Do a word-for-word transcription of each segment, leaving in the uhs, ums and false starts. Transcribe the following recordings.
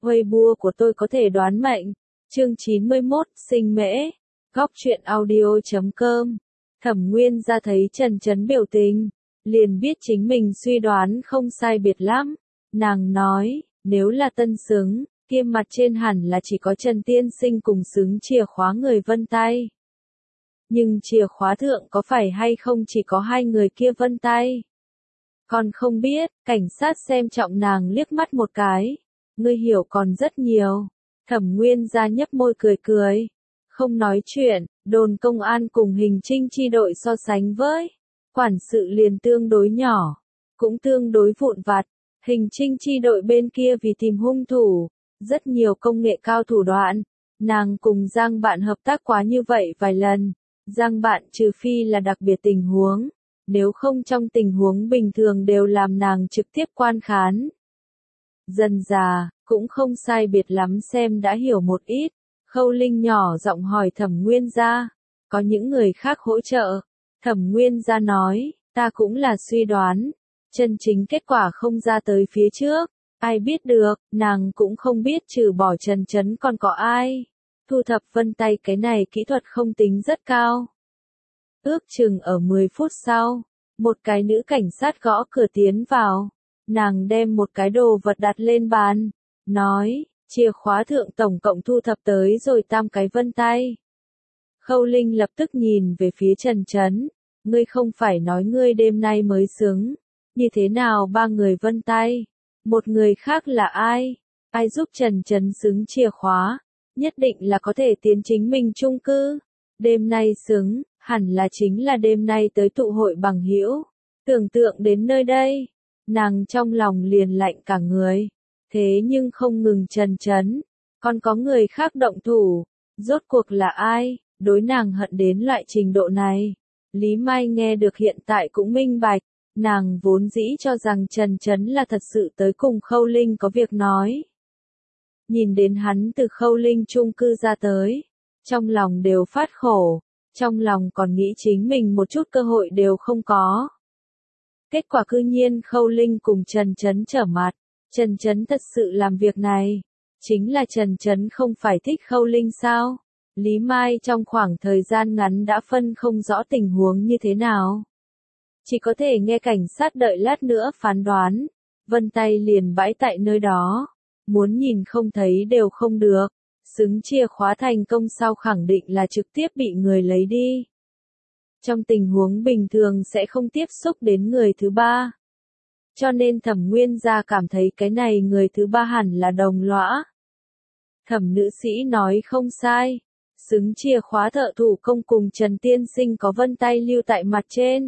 Weibo của tôi có thể đoán mệnh. Chương chín mươi mốt, sinh mễ. Góc truyện audio chấm com. Thẩm Nguyên ra thấy Trần Chấn biểu tình, liền biết chính mình suy đoán không sai biệt lắm. Nàng nói, nếu là tân xứng, kia mặt trên hẳn là chỉ có Trần Tiên Sinh cùng xứng chìa khóa người vân tay. Nhưng chìa khóa thượng có phải hay không chỉ có hai người kia vân tay? Còn không biết, cảnh sát xem trọng nàng liếc mắt một cái. Ngươi hiểu còn rất nhiều. Thẩm Nguyên ra nhấp môi cười cười. Không nói chuyện, đồn công an cùng hình trinh chi đội so sánh với. Quản sự liền tương đối nhỏ, cũng tương đối vụn vặt. Hình trinh chi đội bên kia vì tìm hung thủ, rất nhiều công nghệ cao thủ đoạn. Nàng cùng Giang Bạn hợp tác quá như vậy vài lần. Giang Bạn trừ phi là đặc biệt tình huống, nếu không trong tình huống bình thường đều làm nàng trực tiếp quan khán. Dần già, cũng không sai biệt lắm xem đã hiểu một ít. Khâu Linh nhỏ giọng hỏi Thẩm Nguyên gia, có những người khác hỗ trợ? Thẩm Nguyên gia nói, ta cũng là suy đoán, chân chính kết quả không ra tới phía trước, ai biết được, nàng cũng không biết trừ bỏ Trần Chấn còn có ai. Thu thập vân tay cái này kỹ thuật không tính rất cao. Ước chừng ở mười phút sau, một cái nữ cảnh sát gõ cửa tiến vào. Nàng đem một cái đồ vật đặt lên bàn, nói, chìa khóa thượng tổng cộng thu thập tới rồi tam cái vân tay. Khâu Linh lập tức nhìn về phía Trần Chấn, ngươi không phải nói ngươi đêm nay mới xứng, như thế nào ba người vân tay, một người khác là ai, ai giúp Trần Chấn xứng chìa khóa, nhất định là có thể tiến chính mình chung cư, đêm nay xứng, hẳn là chính là đêm nay tới tụ hội bằng hữu, tưởng tượng đến nơi đây. Nàng trong lòng liền lạnh cả người, thế nhưng không ngừng Trần Chấn, còn có người khác động thủ, rốt cuộc là ai, đối nàng hận đến loại trình độ này. Lý Mai nghe được hiện tại cũng minh bạch, nàng vốn dĩ cho rằng Trần Chấn là thật sự tới cùng Khâu Linh có việc nói. Nhìn đến hắn từ Khâu Linh chung cư ra tới, trong lòng đều phát khổ, trong lòng còn nghĩ chính mình một chút cơ hội đều không có. Kết quả cư nhiên Khâu Linh cùng Trần Chấn trở mặt, Trần Chấn thật sự làm việc này, chính là Trần Chấn không phải thích Khâu Linh sao? Lý Mai trong khoảng thời gian ngắn đã phân không rõ tình huống như thế nào. Chỉ có thể nghe cảnh sát đợi lát nữa phán đoán, vân tay liền bãi tại nơi đó, muốn nhìn không thấy đều không được, xứng chìa khóa thành công sau khẳng định là trực tiếp bị người lấy đi. Trong tình huống bình thường sẽ không tiếp xúc đến người thứ ba. Cho nên Thẩm Nguyên gia cảm thấy cái này người thứ ba hẳn là đồng lõa. Thẩm nữ sĩ nói không sai, xứng chìa khóa thợ thủ công cùng Trần Tiên Sinh có vân tay lưu tại mặt trên.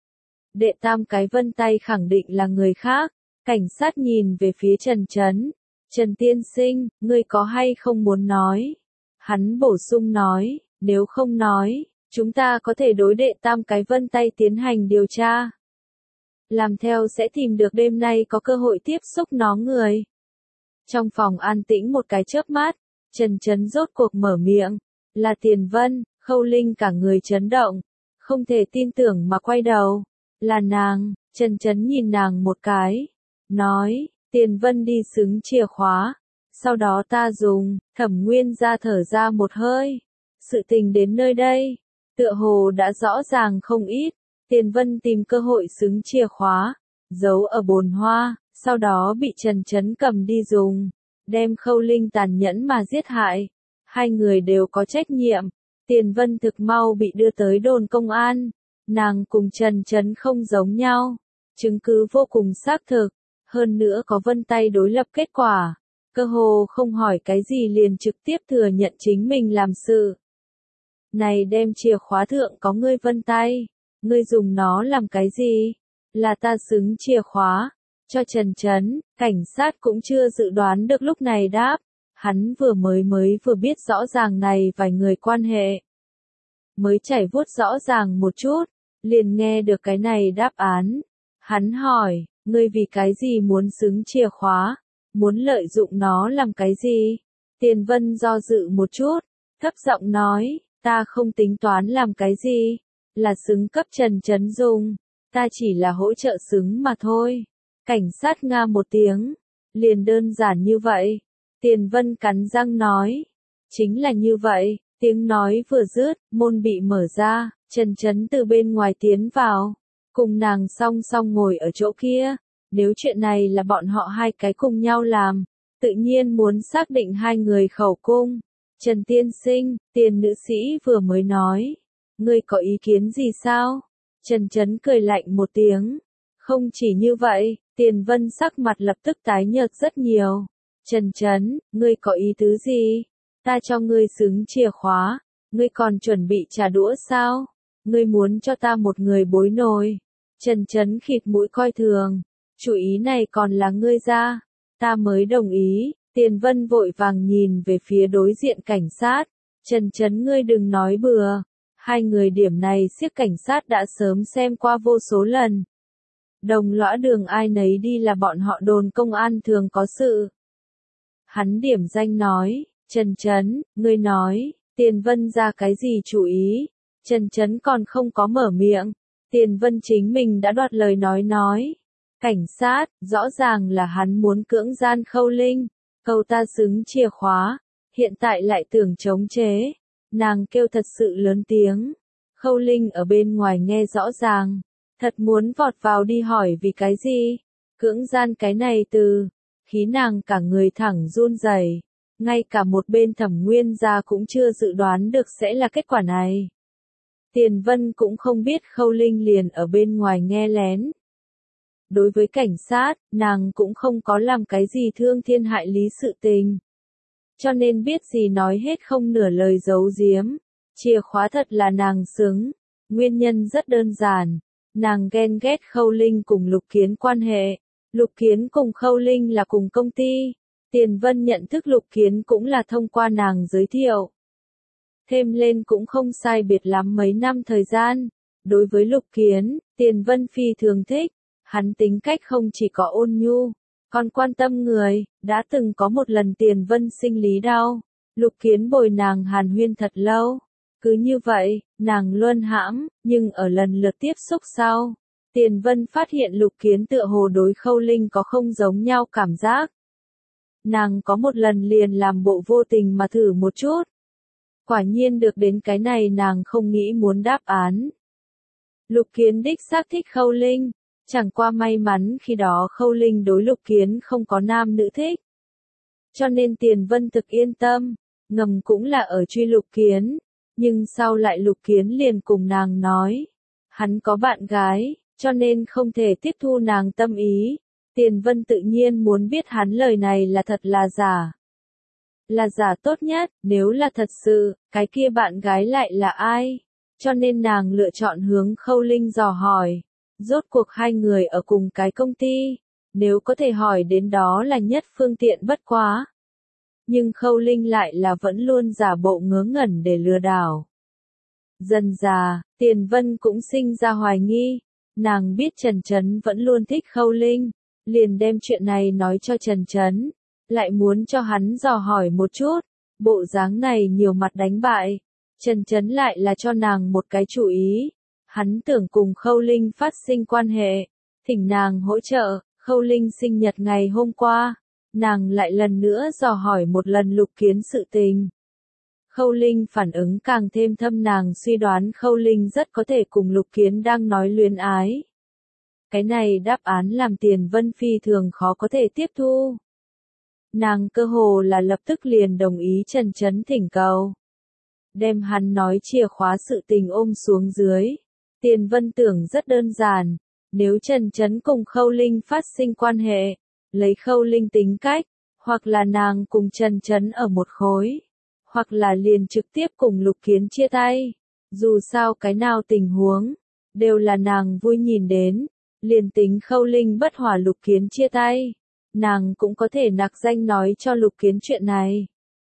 Đệ tam cái vân tay khẳng định là người khác, cảnh sát nhìn về phía Trần Chấn. Trần Tiên Sinh, ngươi có hay không muốn nói? Hắn bổ sung nói, nếu không nói, chúng ta có thể đối đệ tam cái vân tay tiến hành điều tra. Làm theo sẽ tìm được đêm nay có cơ hội tiếp xúc nó người. Trong phòng an tĩnh một cái chớp mắt, Trần Chấn rốt cuộc mở miệng, là Tiền Vân. Khâu Linh cả người chấn động, không thể tin tưởng mà quay đầu, là nàng. Trần Chấn nhìn nàng một cái, nói, Tiền Vân đi xứng chìa khóa, sau đó ta dùng. Thẩm Nguyên ra thở ra một hơi, sự tình đến nơi đây, tựa hồ đã rõ ràng không ít. Tiền Vân tìm cơ hội xứng chìa khóa, giấu ở bồn hoa, sau đó bị Trần Chấn cầm đi dùng, đem Khâu Linh tàn nhẫn mà giết hại. Hai người đều có trách nhiệm. Tiền Vân thực mau bị đưa tới đồn công an. Nàng cùng Trần Chấn không giống nhau, chứng cứ vô cùng xác thực, hơn nữa có vân tay đối lập kết quả, cơ hồ không hỏi cái gì liền trực tiếp thừa nhận chính mình làm sự. Này đem chìa khóa thượng có ngươi vân tay, ngươi dùng nó làm cái gì? Là ta xứng chìa khóa, cho Trần Chấn. Cảnh sát cũng chưa dự đoán được lúc này đáp, hắn vừa mới mới vừa biết rõ ràng này vài người quan hệ. Mới chảy vuốt rõ ràng một chút, liền nghe được cái này đáp án. Hắn hỏi, ngươi vì cái gì muốn xứng chìa khóa? Muốn lợi dụng nó làm cái gì? Tiền Vân do dự một chút, thấp giọng nói, ta không tính toán làm cái gì, là xứng cấp Trần Chấn dùng, ta chỉ là hỗ trợ xứng mà thôi. Cảnh sát nga một tiếng, liền đơn giản như vậy. Tiền Vân cắn răng nói. Chính là như vậy, tiếng nói vừa dứt, môn bị mở ra, Trần Chấn từ bên ngoài tiến vào, cùng nàng song song ngồi ở chỗ kia. Nếu chuyện này là bọn họ hai cái cùng nhau làm, tự nhiên muốn xác định hai người khẩu cung. Trần tiên sinh, Tiền nữ sĩ vừa mới nói. Ngươi có ý kiến gì sao? Trần Chấn cười lạnh một tiếng. Không chỉ như vậy, Tiền Vân sắc mặt lập tức tái nhợt rất nhiều. Trần Chấn, ngươi có ý tứ gì? Ta cho ngươi xứng chìa khóa, ngươi còn chuẩn bị trả đũa sao? Ngươi muốn cho ta một người bối nồi. Trần Chấn khịt mũi coi thường. Chủ ý này còn là ngươi ra. Ta mới đồng ý. Tiền Vân vội vàng nhìn về phía đối diện cảnh sát. Trần Chấn ngươi đừng nói bừa. Hai người điểm này siếc cảnh sát đã sớm xem qua vô số lần. Đồng lõa đường ai nấy đi là bọn họ đồn công an thường có sự. Hắn điểm danh nói, Trần Chấn, ngươi nói, Tiền Vân ra cái gì chủ ý? Trần Chấn còn không có mở miệng. Tiền Vân chính mình đã đoạt lời nói nói. Cảnh sát, rõ ràng là hắn muốn cưỡng gian Khâu Linh. Câu ta xứng chìa khóa, hiện tại lại tưởng chống chế. Nàng kêu thật sự lớn tiếng. Khâu Linh ở bên ngoài nghe rõ ràng. Thật muốn vọt vào đi hỏi vì cái gì? Cưỡng gian cái này từ. Khí nàng cả người thẳng run rẩy. Ngay cả một bên Thẩm Nguyên gia cũng chưa dự đoán được sẽ là kết quả này. Tiền Vân cũng không biết Khâu Linh liền ở bên ngoài nghe lén. Đối với cảnh sát, nàng cũng không có làm cái gì thương thiên hại lý sự tình. Cho nên biết gì nói hết không nửa lời giấu giếm. Chìa khóa thật là nàng xứng. Nguyên nhân rất đơn giản. Nàng ghen ghét Khâu Linh cùng Lục Kiến quan hệ. Lục Kiến cùng Khâu Linh là cùng công ty. Tiền Vân nhận thức Lục Kiến cũng là thông qua nàng giới thiệu. Thêm lên cũng không sai biệt lắm mấy năm thời gian. Đối với Lục Kiến, Tiền Vân phi thường thích. Hắn tính cách không chỉ có ôn nhu, còn quan tâm người. Đã từng có một lần Tiền Vân sinh lý đau. Lục Kiến bồi nàng hàn huyên thật lâu. Cứ như vậy, nàng luôn hãm, nhưng ở lần lượt tiếp xúc sau, Tiền Vân phát hiện Lục Kiến tựa hồ đối Khâu Linh có không giống nhau cảm giác. Nàng có một lần liền làm bộ vô tình mà thử một chút. Quả nhiên được đến cái này nàng không nghĩ muốn đáp án. Lục Kiến đích xác thích Khâu Linh, chẳng qua may mắn khi đó Khâu Linh đối Lục Kiến không có nam nữ thích. Cho nên Tiền Vân thực yên tâm, ngầm cũng là ở truy Lục Kiến. Nhưng sau lại Lục Kiến liền cùng nàng nói, hắn có bạn gái, cho nên không thể tiếp thu nàng tâm ý. Tiền Vân tự nhiên muốn biết hắn lời này là thật là giả. Là giả tốt nhất, nếu là thật sự, cái kia bạn gái lại là ai? Cho nên nàng lựa chọn hướng Khâu Linh dò hỏi. Rốt cuộc hai người ở cùng cái công ty, nếu có thể hỏi đến đó là nhất phương tiện bất quá. Nhưng Khâu Linh lại là vẫn luôn giả bộ ngớ ngẩn để lừa đảo. Dần dà, Tiền Vân cũng sinh ra hoài nghi. Nàng biết Trần Chấn vẫn luôn thích Khâu Linh, liền đem chuyện này nói cho Trần Chấn, lại muốn cho hắn dò hỏi một chút. Bộ dáng này nhiều mặt đánh bại. Trần Chấn lại là cho nàng một cái chủ ý. Hắn tưởng cùng Khâu Linh phát sinh quan hệ, thỉnh nàng hỗ trợ. Khâu Linh sinh nhật ngày hôm qua, nàng lại lần nữa dò hỏi một lần Lục Kiến sự tình. Khâu Linh phản ứng càng thêm thâm, nàng suy đoán Khâu Linh rất có thể cùng Lục Kiến đang nói luyến ái. Cái này đáp án làm Tiền Vân phi thường khó có thể tiếp thu. Nàng cơ hồ là lập tức liền đồng ý Trần Chấn thỉnh cầu. Đem hắn nói chìa khóa sự tình ôm xuống dưới. Tiền Vân tưởng rất đơn giản. Nếu Trần Chấn cùng Khâu Linh phát sinh quan hệ, lấy Khâu Linh tính cách, hoặc là nàng cùng Trần Chấn ở một khối, hoặc là liền trực tiếp cùng Lục Kiến chia tay. Dù sao cái nào tình huống, đều là nàng vui nhìn đến. Liền tính Khâu Linh bất hòa Lục Kiến chia tay, nàng cũng có thể nặc danh nói cho Lục Kiến chuyện này.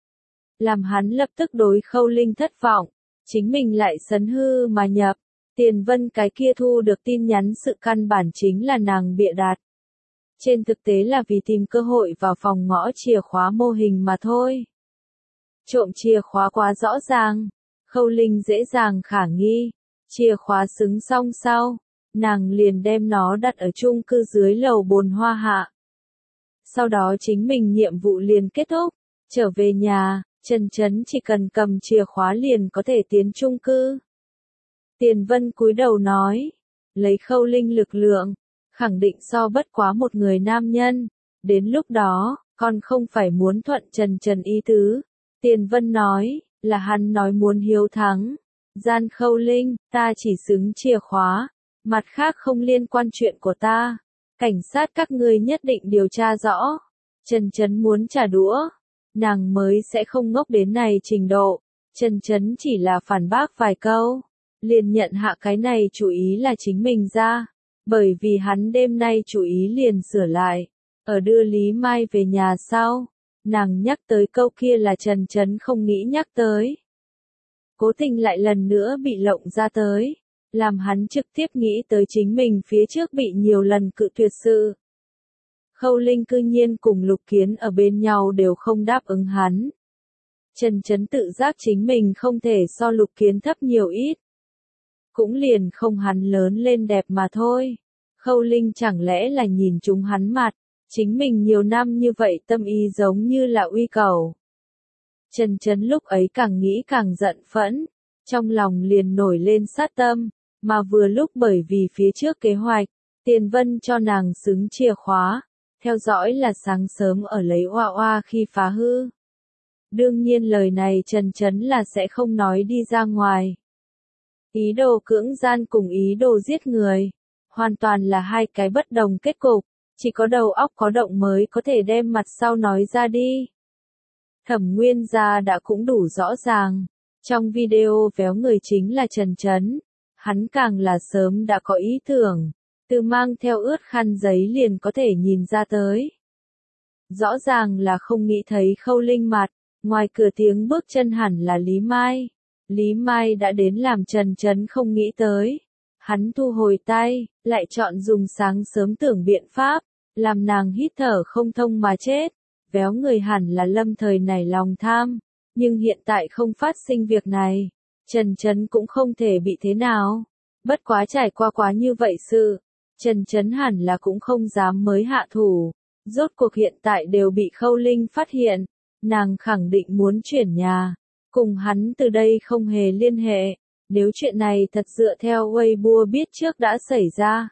Làm hắn lập tức đối Khâu Linh thất vọng, chính mình lại sấn hư mà nhập. Tiền Vân cái kia thu được tin nhắn sự căn bản chính là nàng bịa đặt. Trên thực tế là vì tìm cơ hội vào phòng ngõ chìa khóa mô hình mà thôi. Trộm chìa khóa quá rõ ràng, Khâu Linh dễ dàng khả nghi. Chìa khóa xứng xong sau, nàng liền đem nó đặt ở chung cư dưới lầu bồn hoa hạ. Sau đó chính mình nhiệm vụ liền kết thúc, Trở về nhà, Trần Chấn chỉ cần cầm chìa khóa liền có thể tiến chung cư. Tiền Vân cúi đầu nói, lấy Khâu Linh lực lượng, khẳng định so bất quá một người nam nhân, đến lúc đó, con không phải muốn thuận Trần Trần ý tứ. Tiền Vân nói, là hắn nói muốn hiếu thắng. Gian Khâu Linh, ta chỉ xứng chìa khóa, mặt khác không liên quan chuyện của ta. Cảnh sát các ngươi nhất định điều tra rõ. Trần Chấn muốn trả đũa, nàng mới sẽ không ngốc đến này trình độ. Trần Chấn chỉ là phản bác vài câu, liền nhận hạ cái này chủ ý là chính mình ra, bởi vì hắn đêm nay chủ ý liền sửa lại. Ở đưa Lý Mai về nhà sau, nàng nhắc tới câu kia là Trần Chấn không nghĩ nhắc tới. Cố tình lại lần nữa bị lộng ra tới, làm hắn trực tiếp nghĩ tới chính mình phía trước bị nhiều lần cự tuyệt sự. Khâu Linh cư nhiên cùng Lục Kiến ở bên nhau đều không đáp ứng hắn. Trần Chấn tự giác chính mình không thể so Lục Kiến thấp nhiều ít. Cũng liền không hắn lớn lên đẹp mà thôi. Khâu Linh chẳng lẽ là nhìn chúng hắn mặt, chính mình nhiều năm như vậy tâm ý giống như là uy cầu. Trần Chấn lúc ấy càng nghĩ càng giận phẫn, trong lòng liền nổi lên sát tâm, mà vừa lúc bởi vì phía trước kế hoạch, Tiền Vân cho nàng xứng chìa khóa, theo dõi là sáng sớm ở lấy oa oa khi phá hư. Đương nhiên lời này Trần Chấn là sẽ không nói đi ra ngoài. Ý đồ cưỡng gian cùng ý đồ giết người, hoàn toàn là hai cái bất đồng kết cục, chỉ có đầu óc có động mới có thể đem mặt sau nói ra đi. Thẩm Nguyên gia đã cũng đủ rõ ràng, trong video véo người chính là Trần Chấn, hắn càng là sớm đã có ý tưởng, từ mang theo ướt khăn giấy liền có thể nhìn ra tới. Rõ ràng là không nghĩ thấy Khâu Linh mặt, ngoài cửa tiếng bước chân hẳn là Lý Mai. Lý Mai đã đến làm Trần Chấn không nghĩ tới. Hắn thu hồi tay, lại chọn dùng sáng sớm tưởng biện pháp, làm nàng hít thở không thông mà chết. Véo người hẳn là lâm thời nảy lòng tham, nhưng hiện tại không phát sinh việc này. Trần Chấn cũng không thể bị thế nào. Bất quá trải qua quá như vậy sự, Trần Chấn hẳn là cũng không dám mới hạ thủ. Rốt cuộc hiện tại đều bị Khâu Linh phát hiện, nàng khẳng định muốn chuyển nhà. Cùng hắn từ đây không hề liên hệ, nếu chuyện này thật dựa theo Weibo biết trước đã xảy ra.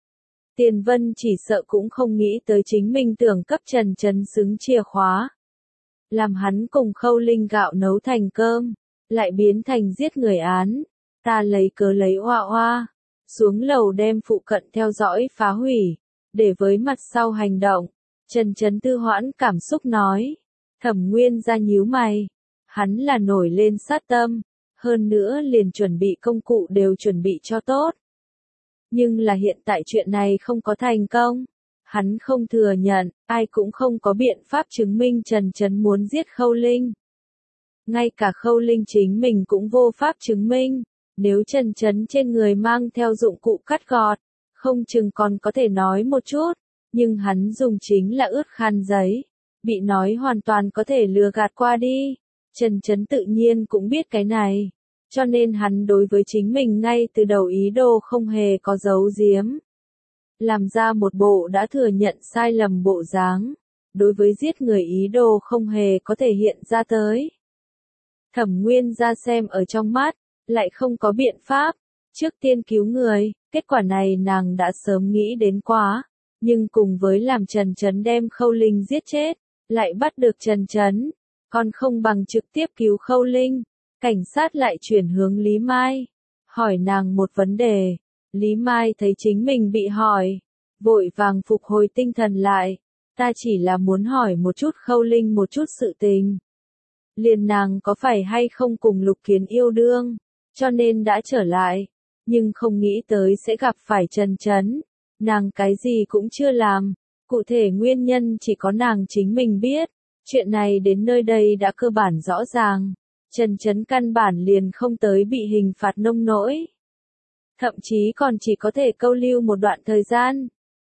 Tiền Vân chỉ sợ cũng không nghĩ tới chính mình tưởng cấp Trần Chấn xứng chìa khóa. Làm hắn cùng Khâu Linh gạo nấu thành cơm, lại biến thành giết người án. Ta lấy cớ lấy oa oa, xuống lầu đem phụ cận theo dõi phá hủy, để với mặt sau hành động. Trần Chấn tư hoãn cảm xúc nói. Thẩm Nguyên ra nhíu mày. Hắn là nổi lên sát tâm, hơn nữa liền chuẩn bị công cụ đều chuẩn bị cho tốt. Nhưng là hiện tại chuyện này không có thành công. Hắn không thừa nhận, ai cũng không có biện pháp chứng minh Trần Chấn muốn giết Khâu Linh. Ngay cả Khâu Linh chính mình cũng vô pháp chứng minh, nếu Trần Chấn trên người mang theo dụng cụ cắt gọt, không chừng còn có thể nói một chút, nhưng hắn dùng chính là ướt khăn giấy, bị nói hoàn toàn có thể lừa gạt qua đi. Trần Chấn tự nhiên cũng biết cái này, cho nên hắn đối với chính mình ngay từ đầu ý đồ không hề có giấu giếm. Làm ra một bộ đã thừa nhận sai lầm bộ dáng, đối với giết người ý đồ không hề có thể hiện ra tới. Thẩm Nguyên ra xem ở trong mắt, lại không có biện pháp, trước tiên cứu người, kết quả này nàng đã sớm nghĩ đến quá, nhưng cùng với làm Trần Chấn đem Khâu Linh giết chết, lại bắt được Trần Chấn. Còn không bằng trực tiếp cứu Khâu Linh. Cảnh sát lại chuyển hướng Lý Mai, hỏi nàng một vấn đề. Lý Mai thấy chính mình bị hỏi, vội vàng phục hồi tinh thần lại. Ta chỉ là muốn hỏi một chút Khâu Linh một chút sự tình. Liền nàng có phải hay không cùng Lục Kiến yêu đương, cho nên đã trở lại, nhưng không nghĩ tới sẽ gặp phải Trần Chấn. Nàng cái gì cũng chưa làm, cụ thể nguyên nhân chỉ có nàng chính mình biết. Chuyện này đến nơi đây đã cơ bản rõ ràng, Trần Chấn căn bản liền không tới bị hình phạt nông nỗi. Thậm chí còn chỉ có thể câu lưu một đoạn thời gian.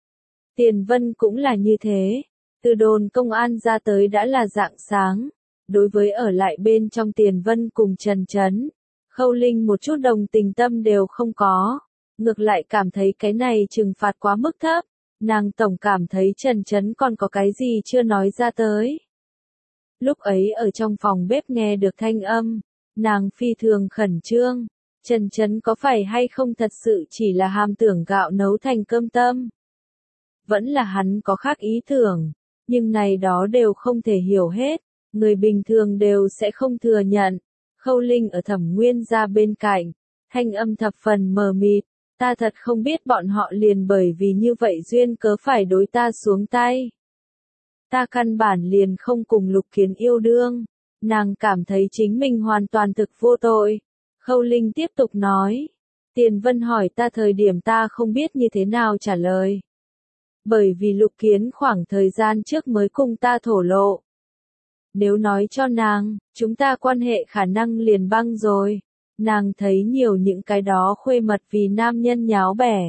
Tiền Vân cũng là như thế, từ đồn công an ra tới đã là rạng sáng, đối với ở lại bên trong Tiền Vân cùng Trần Chấn, Khâu Linh một chút đồng tình tâm đều không có, ngược lại cảm thấy cái này trừng phạt quá mức thấp, nàng tổng cảm thấy Trần Chấn còn có cái gì chưa nói ra tới. Lúc ấy ở trong phòng bếp nghe được thanh âm, nàng phi thường khẩn trương. Trần Chấn có phải hay không thật sự chỉ là ham tưởng gạo nấu thành cơm tâm? Vẫn là hắn có khác ý tưởng, nhưng này đó đều không thể hiểu hết, người bình thường đều sẽ không thừa nhận. Khâu Linh ở Thẩm Nguyên gia bên cạnh, thanh âm thập phần mờ mịt, ta thật không biết bọn họ liền bởi vì như vậy duyên cớ phải đối ta xuống tay. Ta căn bản liền không cùng Lục Kiến yêu đương, nàng cảm thấy chính mình hoàn toàn thực vô tội. Khâu Linh tiếp tục nói, Tiền Vân hỏi ta thời điểm ta không biết như thế nào trả lời. Bởi vì Lục Kiến khoảng thời gian trước mới cùng ta thổ lộ. Nếu nói cho nàng, chúng ta quan hệ khả năng liền băng rồi. Nàng thấy nhiều những cái đó khuê mật vì nam nhân nháo bẻ.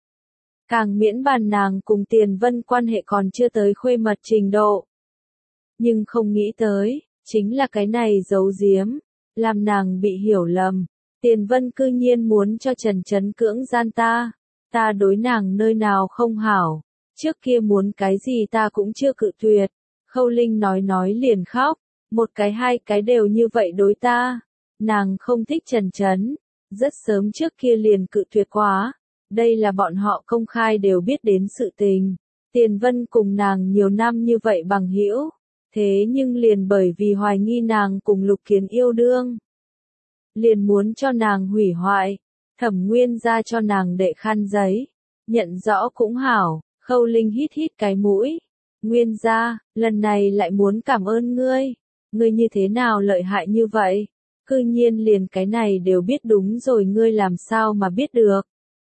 Càng miễn bàn nàng cùng Tiền Vân quan hệ còn chưa tới khuê mật trình độ. Nhưng không nghĩ tới, chính là cái này giấu giếm, làm nàng bị hiểu lầm. Tiền Vân cư nhiên muốn cho Trần Chấn cưỡng gian ta, ta đối nàng nơi nào không hảo, trước kia muốn cái gì ta cũng chưa cự tuyệt. Khâu Linh nói nói liền khóc, một cái hai cái đều như vậy đối ta. Nàng không thích Trần Chấn, rất sớm trước kia liền cự tuyệt quá. Đây là bọn họ công khai đều biết đến sự tình. Tiền Vân cùng nàng nhiều năm như vậy bằng hữu, thế nhưng liền bởi vì hoài nghi nàng cùng Lục Kiến yêu đương, liền muốn cho nàng hủy hoại. Thẩm Nguyên gia cho nàng đệ khăn giấy, nhận rõ cũng hảo. Khâu Linh hít hít cái mũi, Nguyên gia, lần này lại muốn cảm ơn ngươi, ngươi như thế nào lợi hại như vậy, cư nhiên liền cái này đều biết đúng rồi, ngươi làm sao mà biết được.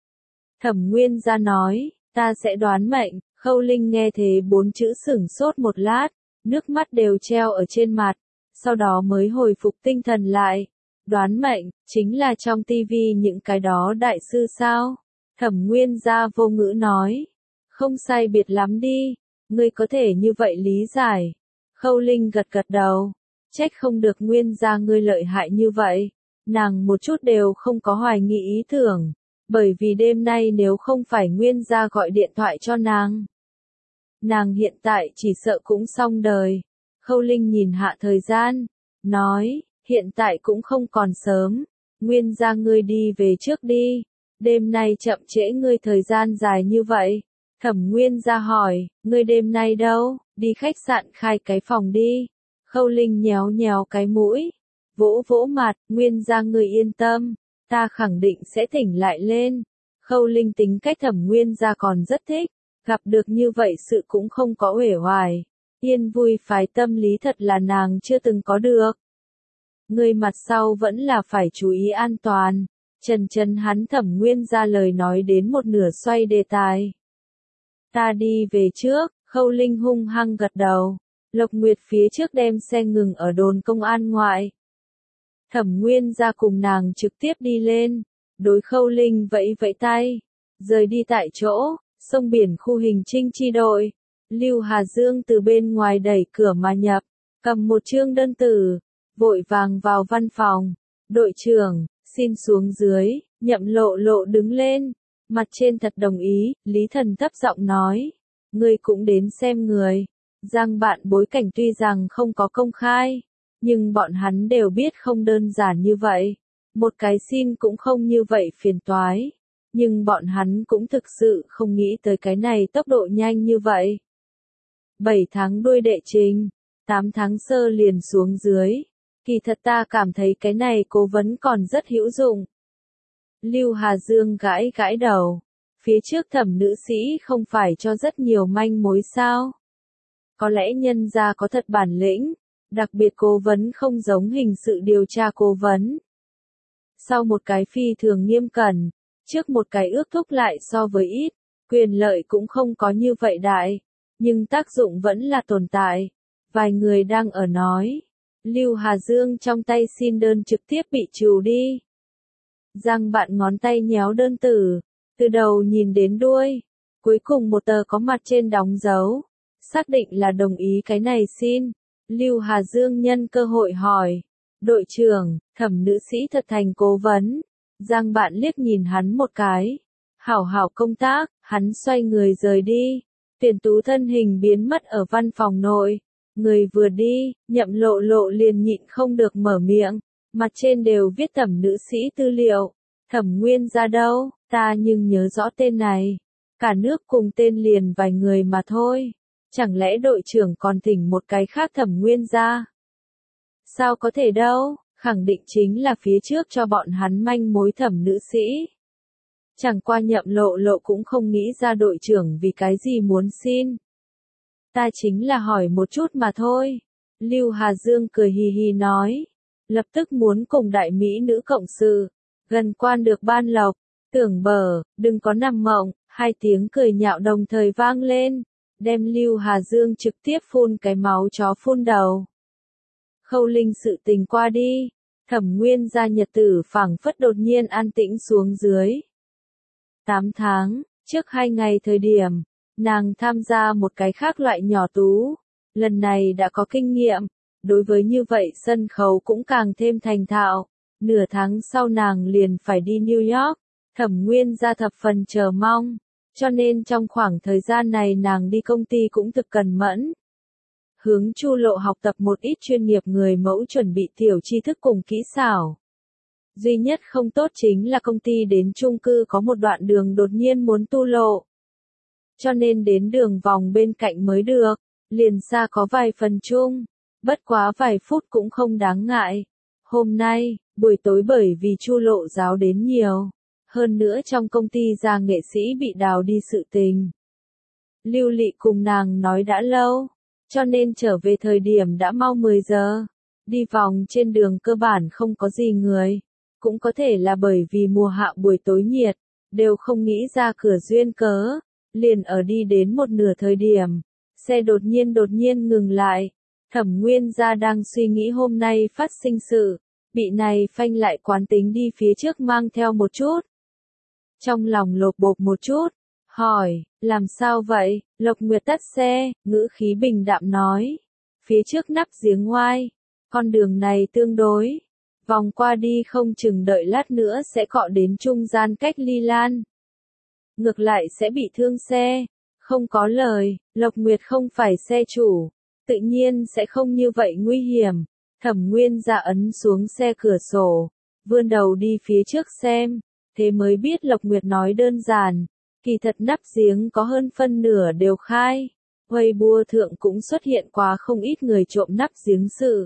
Thẩm Nguyên gia nói, ta sẽ đoán mệnh. Khâu Linh nghe thế bốn chữ sửng sốt một lát, nước mắt đều treo ở trên mặt, sau đó mới hồi phục tinh thần lại. Đoán mệnh, chính là trong tivi những cái đó đại sư sao? Thẩm Nguyên gia vô ngữ nói, không sai biệt lắm đi, ngươi có thể như vậy lý giải. Khâu Linh gật gật đầu, trách không được Nguyên gia ngươi lợi hại như vậy, nàng một chút đều không có hoài nghi ý tưởng, bởi vì đêm nay nếu không phải Nguyên gia gọi điện thoại cho nàng, nàng hiện tại chỉ sợ cũng xong đời. Khâu Linh nhìn hạ thời gian, nói, hiện tại cũng không còn sớm, Nguyên gia ngươi đi về trước đi, đêm nay chậm trễ ngươi thời gian dài như vậy. Thẩm Nguyên gia hỏi, ngươi đêm nay đâu, đi khách sạn khai cái phòng đi. Khâu Linh nhéo nhéo cái mũi, vỗ vỗ mặt, Nguyên gia ngươi yên tâm, ta khẳng định sẽ tỉnh lại lên. Khâu Linh tính cách Thẩm Nguyên gia còn rất thích, gặp được như vậy sự cũng không có uể oải, yên vui phái tâm lý thật là nàng chưa từng có được. Ngươi mặt sau vẫn là phải chú ý an toàn. Trần Chấn hắn Thẩm Nguyên gia lời nói đến một nửa xoay đề tài. Ta đi về trước. Khâu Linh hung hăng gật đầu. Lộc Nguyệt phía trước đem xe ngừng ở đồn công an ngoại. Thẩm Nguyên gia cùng nàng trực tiếp đi lên, đối Khâu Linh vẫy vẫy tay, rời đi tại chỗ. Sông biển khu hình trinh chi đội, Lưu Hà Dương từ bên ngoài đẩy cửa mà nhập, cầm một chương đơn tử, vội vàng vào văn phòng. Đội trưởng, xin xuống dưới. Nhậm Lộ Lộ đứng lên, mặt trên thật đồng ý. Lý Thần thấp giọng nói, ngươi cũng đến xem người. Giang bạn bối cảnh tuy rằng không có công khai, nhưng bọn hắn đều biết không đơn giản như vậy. Một cái xin cũng không như vậy phiền toái. Nhưng bọn hắn cũng thực sự không nghĩ tới cái này tốc độ nhanh như vậy. bảy tháng đuôi đệ trình, tám tháng sơ liền xuống dưới. Kỳ thật ta cảm thấy cái này cố vấn còn rất hữu dụng. Lưu Hà Dương gãi gãi đầu. Phía trước Thẩm nữ sĩ không phải cho rất nhiều manh mối sao? Có lẽ nhân gia có thật bản lĩnh, đặc biệt cố vấn không giống hình sự điều tra cố vấn. Sau một cái phi thường nghiêm cẩn, trước một cái ước thúc lại so với ít, quyền lợi cũng không có như vậy đại, nhưng tác dụng vẫn là tồn tại. Vài người đang ở nói, Lưu Hà Dương trong tay xin đơn trực tiếp bị trừ đi. Giang bạn ngón tay nhéo đơn tử, từ đầu nhìn đến đuôi, cuối cùng một tờ có mặt trên đóng dấu, xác định là đồng ý cái này xin. Lưu Hà Dương nhân cơ hội hỏi, đội trưởng, Thẩm nữ sĩ thật thành cố vấn. Giang bạn liếc nhìn hắn một cái, hảo hảo công tác. Hắn xoay người rời đi, Tuyển Tú thân hình biến mất ở văn phòng nội. Người vừa đi, Nhậm Lộ Lộ liền nhịn không được mở miệng, mặt trên đều viết Thẩm nữ sĩ tư liệu. Thẩm Nguyên Gia đâu, ta nhưng nhớ rõ tên này. Cả nước cùng tên liền vài người mà thôi. Chẳng lẽ đội trưởng còn thỉnh một cái khác Thẩm Nguyên Gia? Sao có thể đâu, khẳng định chính là phía trước cho bọn hắn manh mối Thẩm nữ sĩ. Chẳng qua Nhậm Lộ Lộ cũng không nghĩ ra đội trưởng vì cái gì muốn xin. Ta chính là hỏi một chút mà thôi. Lưu Hà Dương cười hì hì nói. Lập tức muốn cùng đại mỹ nữ cộng sự. Gần quan được ban lộc. Tưởng bờ, đừng có nằm mộng. Hai tiếng cười nhạo đồng thời vang lên. Đem Lưu Hà Dương trực tiếp phun cái máu chó phun đầu. Khâu Linh sự tình qua đi. Thẩm Nguyên Gia nhật tử phảng phất đột nhiên an tĩnh xuống dưới. Tám tháng, trước hai ngày thời điểm, nàng tham gia một cái khác loại nhỏ tú. Lần này đã có kinh nghiệm, đối với như vậy sân khấu cũng càng thêm thành thạo. Nửa tháng sau nàng liền phải đi New York, Thẩm Nguyên Gia thập phần chờ mong. Cho nên trong khoảng thời gian này nàng đi công ty cũng thực cẩn mẫn. Hướng Chu Lộ học tập một ít chuyên nghiệp người mẫu chuẩn bị tiểu tri thức cùng kỹ xảo. Duy nhất không tốt chính là công ty đến chung cư có một đoạn đường đột nhiên muốn tu lộ. Cho nên đến đường vòng bên cạnh mới được, liền xa có vài phần chung, bất quá vài phút cũng không đáng ngại. Hôm nay, buổi tối bởi vì Chu Lộ giáo đến nhiều, hơn nữa trong công ty ra nghệ sĩ bị đào đi sự tình. Lưu Lị cùng nàng nói đã lâu, cho nên trở về thời điểm đã mau mười giờ, đi vòng trên đường cơ bản không có gì người. Cũng có thể là bởi vì mùa hạ buổi tối nhiệt, đều không nghĩ ra cửa duyên cớ, liền ở đi đến một nửa thời điểm, xe đột nhiên đột nhiên ngừng lại. Thẩm Nguyên Gia đang suy nghĩ hôm nay phát sinh sự, bị này phanh lại quán tính đi phía trước mang theo một chút. Trong lòng lột bột một chút, hỏi, làm sao vậy? Lộc Nguyệt tắt xe, ngữ khí bình đạm nói, phía trước nắp giếng ngoai, con đường này tương đối. Vòng qua đi không chừng đợi lát nữa sẽ cọ đến trung gian cách ly lan. Ngược lại sẽ bị thương xe. Không có lời, Lộc Nguyệt không phải xe chủ. Tự nhiên sẽ không như vậy nguy hiểm. Thẩm Nguyên Gia ấn xuống xe cửa sổ. Vươn đầu đi phía trước xem. Thế mới biết Lộc Nguyệt nói đơn giản. Kỳ thật nắp giếng có hơn phân nửa đều khai. Weibo thượng cũng xuất hiện quá không ít người trộm nắp giếng sự.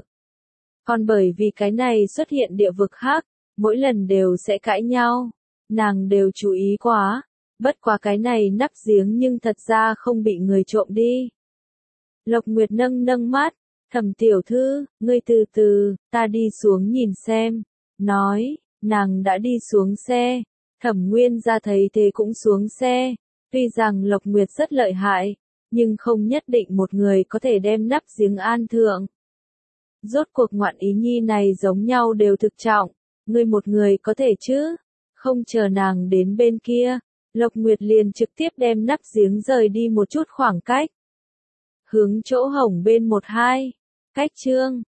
Còn bởi vì cái này xuất hiện địa vực khác, mỗi lần đều sẽ cãi nhau. Nàng đều chú ý quá. Bất quá cái này nắp giếng nhưng thật ra không bị người trộm đi. Lộc Nguyệt nâng nâng mắt. Thẩm tiểu thư, ngươi từ từ, ta đi xuống nhìn xem. Nói, nàng đã đi xuống xe. Thẩm Nguyên Gia thấy thế cũng xuống xe. Tuy rằng Lộc Nguyệt rất lợi hại, nhưng không nhất định một người có thể đem nắp giếng an thượng. Rốt cuộc ngoạn ý nhi này giống nhau đều thực trọng, ngươi một người có thể chứ? Không chờ nàng đến bên kia, Lộc Nguyệt liền trực tiếp đem nắp giếng rời đi một chút khoảng cách. Hướng chỗ hổng bên một hai, cách chương,